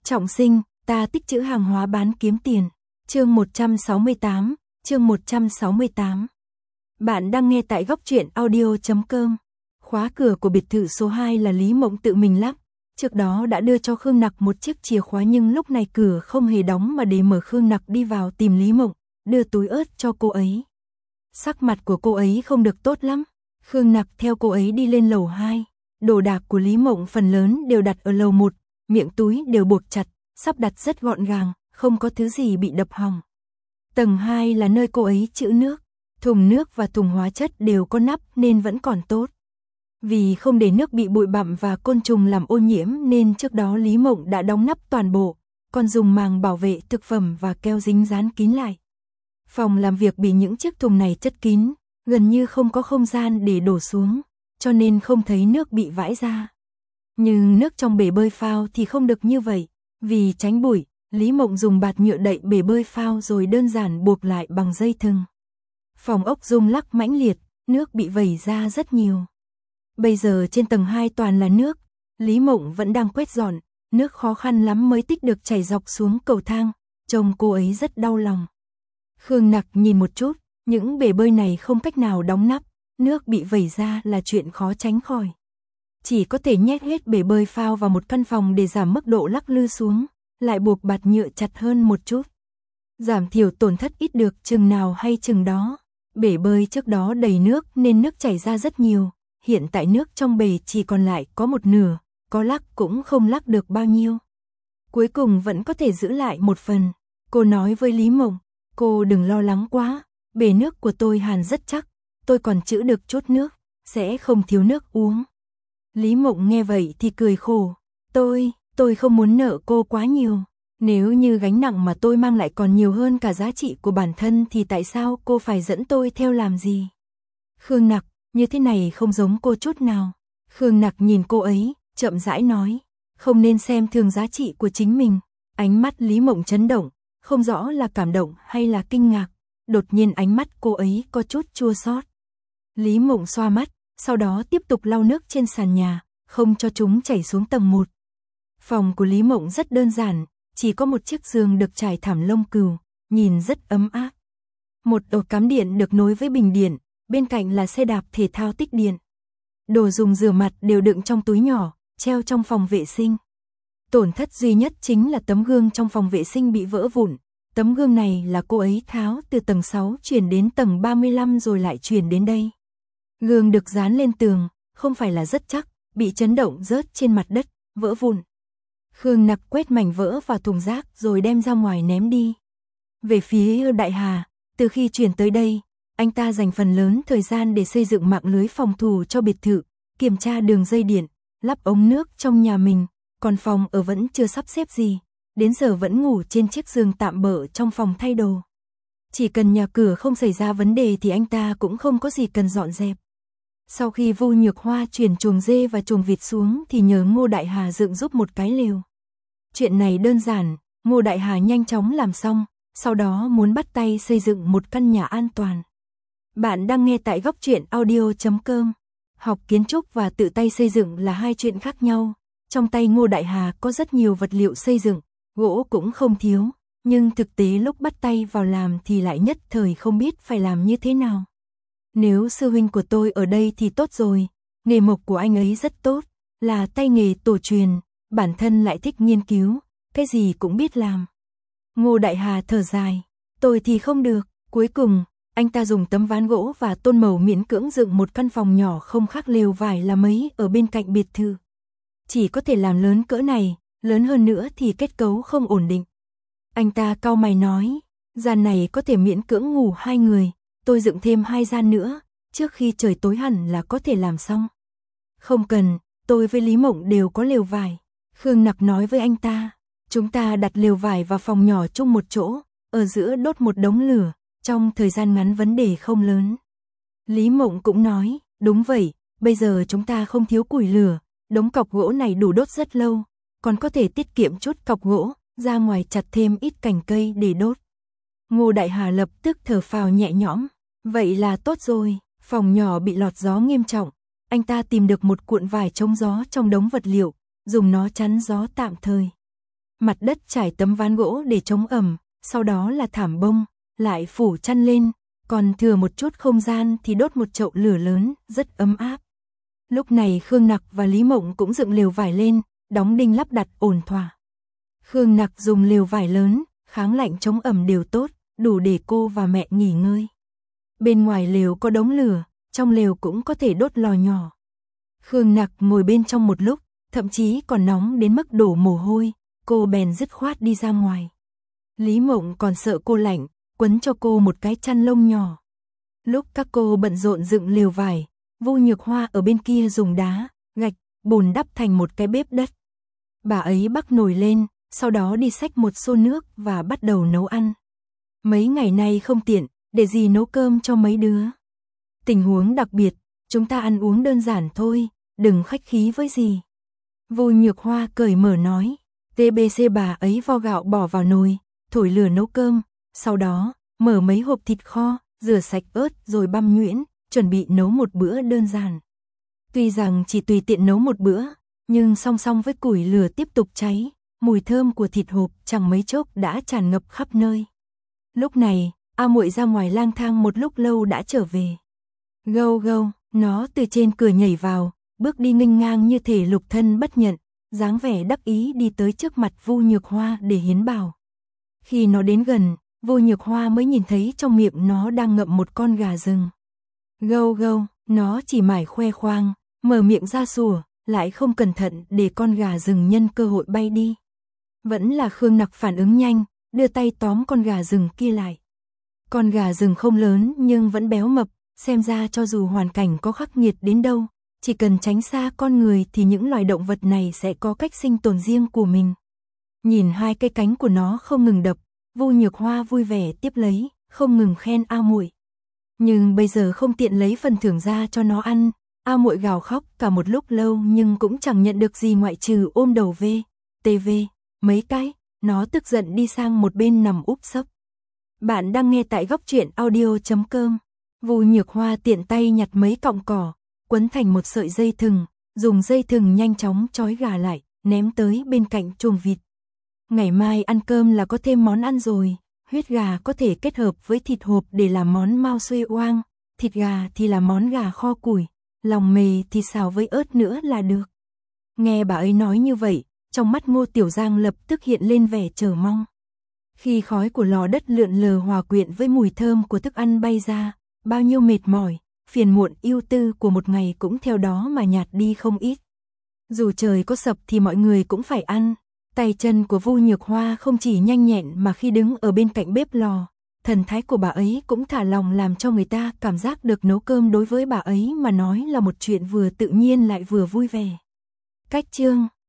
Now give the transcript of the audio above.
Trọng sinh, ta tích trữ hàng hóa bán kiếm tiền. Chương 168, chương 168. Bạn đang nghe tại góc truyện audio.com. Khóa cửa của biệt thự số 2 là Lý Mộng tự mình lắp. Trước đó đã đưa cho Khương Nặc một chiếc chìa khóa nhưng lúc này cửa không hề đóng mà để mở. Khương Nặc đi vào tìm Lý Mộng, đưa túi ớt cho cô ấy. Sắc mặt của cô ấy không được tốt lắm. Khương Nặc theo cô ấy đi lên lầu 2. Đồ đạc của Lý Mộng phần lớn đều đặt ở lầu 1, miệng túi đều buộc chặt, sắp đặt rất gọn gàng, không có thứ gì bị đập hỏng. Tầng 2 là nơi cô ấy trữ nước, thùng nước và thùng hóa chất đều có nắp nên vẫn còn tốt. Vì không để nước bị bụi bặm và côn trùng làm ô nhiễm nên trước đó Lý Mộng đã đóng nắp toàn bộ, còn dùng màng bảo vệ thực phẩm và keo dính dán kín lại. Phòng làm việc bị những chiếc thùng này chất kín, gần như không có không gian để đổ xuống, cho nên không thấy nước bị vãi ra. Nhưng nước trong bể bơi phao thì không được như vậy, vì tránh bụi, Lý Mộng dùng bạt nhựa đậy bể bơi phao rồi đơn giản buộc lại bằng dây thừng. Phòng ốc rung lắc mãnh liệt, nước bị vẩy ra rất nhiều. Bây giờ trên tầng 2 toàn là nước, Lý Mộng vẫn đang quét dọn, nước khó khăn lắm mới tích được chảy dọc xuống cầu thang, trông cô ấy rất đau lòng. Khương Nặc nhìn một chút, những bể bơi này không cách nào đóng nắp, nước bị vẩy ra là chuyện khó tránh khỏi. Chỉ có thể nhét hết bể bơi phao vào một căn phòng để giảm mức độ lắc lư xuống, lại buộc bạt nhựa chặt hơn một chút. Giảm thiểu tổn thất ít được chừng nào hay chừng đó. Bể bơi trước đó đầy nước nên nước chảy ra rất nhiều, hiện tại nước trong bể chỉ còn lại có một nửa, có lắc cũng không lắc được bao nhiêu. Cuối cùng vẫn có thể giữ lại một phần. Cô nói với Lý Mộng, cô đừng lo lắng quá, bể nước của tôi hàn rất chắc, tôi còn trữ được chút nước, sẽ không thiếu nước uống. Lý Mộng nghe vậy thì cười khổ, tôi không muốn nợ cô quá nhiều. Nếu như gánh nặng mà tôi mang lại còn nhiều hơn cả giá trị của bản thân thì tại sao cô phải dẫn tôi theo làm gì? Khương Nặc, như thế này không giống cô chút nào. Khương Nặc nhìn cô ấy, chậm rãi nói, không nên xem thường giá trị của chính mình. Ánh mắt Lý Mộng chấn động, không rõ là cảm động hay là kinh ngạc. Đột nhiên ánh mắt cô ấy có chút chua xót. Lý Mộng xoa mắt, sau đó tiếp tục lau nước trên sàn nhà, không cho chúng chảy xuống tầng 1. Phòng của Lý Mộng rất đơn giản, chỉ có một chiếc giường được trải thảm lông cừu, nhìn rất ấm áp. Một ổ cắm điện được nối với bình điện, bên cạnh là xe đạp thể thao tích điện. Đồ dùng rửa mặt đều đựng trong túi nhỏ, treo trong phòng vệ sinh. Tổn thất duy nhất chính là tấm gương trong phòng vệ sinh bị vỡ vụn. Tấm gương này là cô ấy tháo từ tầng 6 chuyển đến tầng 35 rồi lại chuyển đến đây. Gương được dán lên tường, không phải là rất chắc, bị chấn động rớt trên mặt đất, vỡ vụn. Khương Nặc quét mảnh vỡ vào thùng rác rồi đem ra ngoài ném đi. Về phía Đại Hà, từ khi chuyển tới đây, anh ta dành phần lớn thời gian để xây dựng mạng lưới phòng thủ cho biệt thự, kiểm tra đường dây điện, lắp ống nước trong nhà mình, còn phòng ở vẫn chưa sắp xếp gì, đến giờ vẫn ngủ trên chiếc giường tạm bợ trong phòng thay đồ. Chỉ cần nhà cửa không xảy ra vấn đề thì anh ta cũng không có gì cần dọn dẹp. Sau khi Vu Nhược Hoa chuyển chuồng dê và chuồng vịt xuống thì nhờ Ngô Đại Hà dựng giúp một cái lều. Chuyện này đơn giản, Ngô Đại Hà nhanh chóng làm xong, sau đó muốn bắt tay xây dựng một căn nhà an toàn. Bạn đang nghe tại góc truyện audio.com. Học kiến trúc và tự tay xây dựng là hai chuyện khác nhau. Trong tay Ngô Đại Hà có rất nhiều vật liệu xây dựng, gỗ cũng không thiếu, nhưng thực tế lúc bắt tay vào làm thì lại nhất thời không biết phải làm như thế nào. Nếu sư huynh của tôi ở đây thì tốt rồi, nghề mộc của anh ấy rất tốt, là tay nghề tổ truyền, bản thân lại thích nghiên cứu, cái gì cũng biết làm. Ngô Đại Hà thở dài, tôi thì không được, cuối cùng, anh ta dùng tấm ván gỗ và tôn màu miễn cưỡng dựng một căn phòng nhỏ không khác lều vải là mấy ở bên cạnh biệt thự. Chỉ có thể làm lớn cỡ này, lớn hơn nữa thì kết cấu không ổn định. Anh ta cau mày nói, gian này có thể miễn cưỡng ngủ 2 người, tôi dựng thêm 2 gian nữa, trước khi trời tối hẳn là có thể làm xong. Không cần, tôi với Lý Mộng đều có lều vải. Khương Nặc nói với anh ta, chúng ta đặt lều vải vào phòng nhỏ chung một chỗ, ở giữa đốt một đống lửa, trong thời gian ngắn vấn đề không lớn. Lý Mộng cũng nói, đúng vậy, bây giờ chúng ta không thiếu củi lửa, đống cọc gỗ này đủ đốt rất lâu, còn có thể tiết kiệm chút cọc gỗ, ra ngoài chặt thêm ít cành cây để đốt. Ngô Đại Hà lập tức thở phào nhẹ nhõm, vậy là tốt rồi. Phòng nhỏ bị lọt gió nghiêm trọng, anh ta tìm được một cuộn vải chống gió trong đống vật liệu, dùng nó chắn gió tạm thời. Mặt đất trải tấm ván gỗ để chống ẩm, sau đó là thảm bông, lại phủ chăn lên, còn thừa một chút không gian thì đốt một chậu lửa lớn, rất ấm áp. Lúc này Khương Nặc và Lý Mộng cũng dựng lều vải lên, đóng đinh lắp đặt ổn thỏa. Khương Nặc dùng lều vải lớn, kháng lạnh chống ẩm đều tốt, đủ để cô và mẹ nghỉ ngơi. Bên ngoài lều có đống lửa, trong lều cũng có thể đốt lò nhỏ. Khương Nặc ngồi bên trong một lúc, thậm chí còn nóng đến mức đổ mồ hôi, cô bèn dứt khoát đi ra ngoài. Lý Mộng còn sợ cô lạnh, quấn cho cô một cái chăn lông nhỏ. Lúc các cô bận rộn dựng lều vải, Vu Nhược Hoa ở bên kia dùng đá, gạch, bùn đắp thành một cái bếp đất. Bà ấy bắc nồi lên, sau đó đi xách một xô nước và bắt đầu nấu ăn. Mấy ngày nay không tiện, để dì nấu cơm cho mấy đứa. Tình huống đặc biệt, chúng ta ăn uống đơn giản thôi, đừng khách khí với dì. Vu Nhược Hoa cởi mở nói, TBC bà ấy vo gạo bỏ vào nồi, thổi lửa nấu cơm, sau đó mở mấy hộp thịt kho, rửa sạch ớt rồi băm nhuyễn, chuẩn bị nấu một bữa đơn giản. Tuy rằng chỉ tùy tiện nấu một bữa, nhưng song song với củi lửa tiếp tục cháy, mùi thơm của thịt hộp chẳng mấy chốc đã tràn ngập khắp nơi. Lúc này, A Muội ra ngoài lang thang một lúc lâu đã trở về. Gâu gâu, nó từ trên cửa nhảy vào, bước đi nghênh ngang như thể lục thân bất nhận, dáng vẻ đắc ý đi tới trước mặt Vu Nhược Hoa để hiến bảo. Khi nó đến gần, Vu Nhược Hoa mới nhìn thấy trong miệng nó đang ngậm một con gà rừng. Gâu gâu, nó chỉ mải khoe khoang, mở miệng ra sủa, lại không cẩn thận để con gà rừng nhân cơ hội bay đi. Vẫn là Khương Nặc phản ứng nhanh, đưa tay tóm con gà rừng kia lại. Con gà rừng không lớn nhưng vẫn béo mập, xem ra cho dù hoàn cảnh có khắc nghiệt đến đâu, chỉ cần tránh xa con người thì những loài động vật này sẽ có cách sinh tồn riêng của mình. Nhìn hai cái cánh của nó không ngừng đập, Vu Nhược Hoa vui vẻ tiếp lấy, không ngừng khen A Muội. Nhưng bây giờ không tiện lấy phần thưởng ra cho nó ăn, A Muội gào khóc cả một lúc lâu nhưng cũng chẳng nhận được gì ngoại trừ ôm đầu về, TV, mấy cái, nó tức giận đi sang một bên nằm úp sấp. Bạn đang nghe tại góc truyện audio.com. Vu Nhược Hoa tiện tay nhặt mấy cọng cỏ, quấn thành một sợi dây thừng, dùng dây thừng nhanh chóng trói gà lại, ném tới bên cạnh chuồng vịt. Ngày mai ăn cơm là có thêm món ăn rồi, huyết gà có thể kết hợp với thịt hộp để làm món mao xuê oang, thịt gà thì là món gà kho củi, lòng mề thì xào với ớt nữa là được. Nghe bà ấy nói như vậy, trong mắt Ngô Tiểu Giang lập tức hiện lên vẻ chờ mong. Khi khói của lò đất lượn lờ hòa quyện với mùi thơm của thức ăn bay ra, bao nhiêu mệt mỏi, phiền muộn ưu tư của một ngày cũng theo đó mà nhạt đi không ít. Dù trời có sập thì mọi người cũng phải ăn. Tay chân của Vu Nhược Hoa không chỉ nhanh nhẹn mà khi đứng ở bên cạnh bếp lò, thần thái của bà ấy cũng thả lòng làm cho người ta cảm giác được nấu cơm đối với bà ấy mà nói là một chuyện vừa tự nhiên lại vừa vui vẻ. Cách chương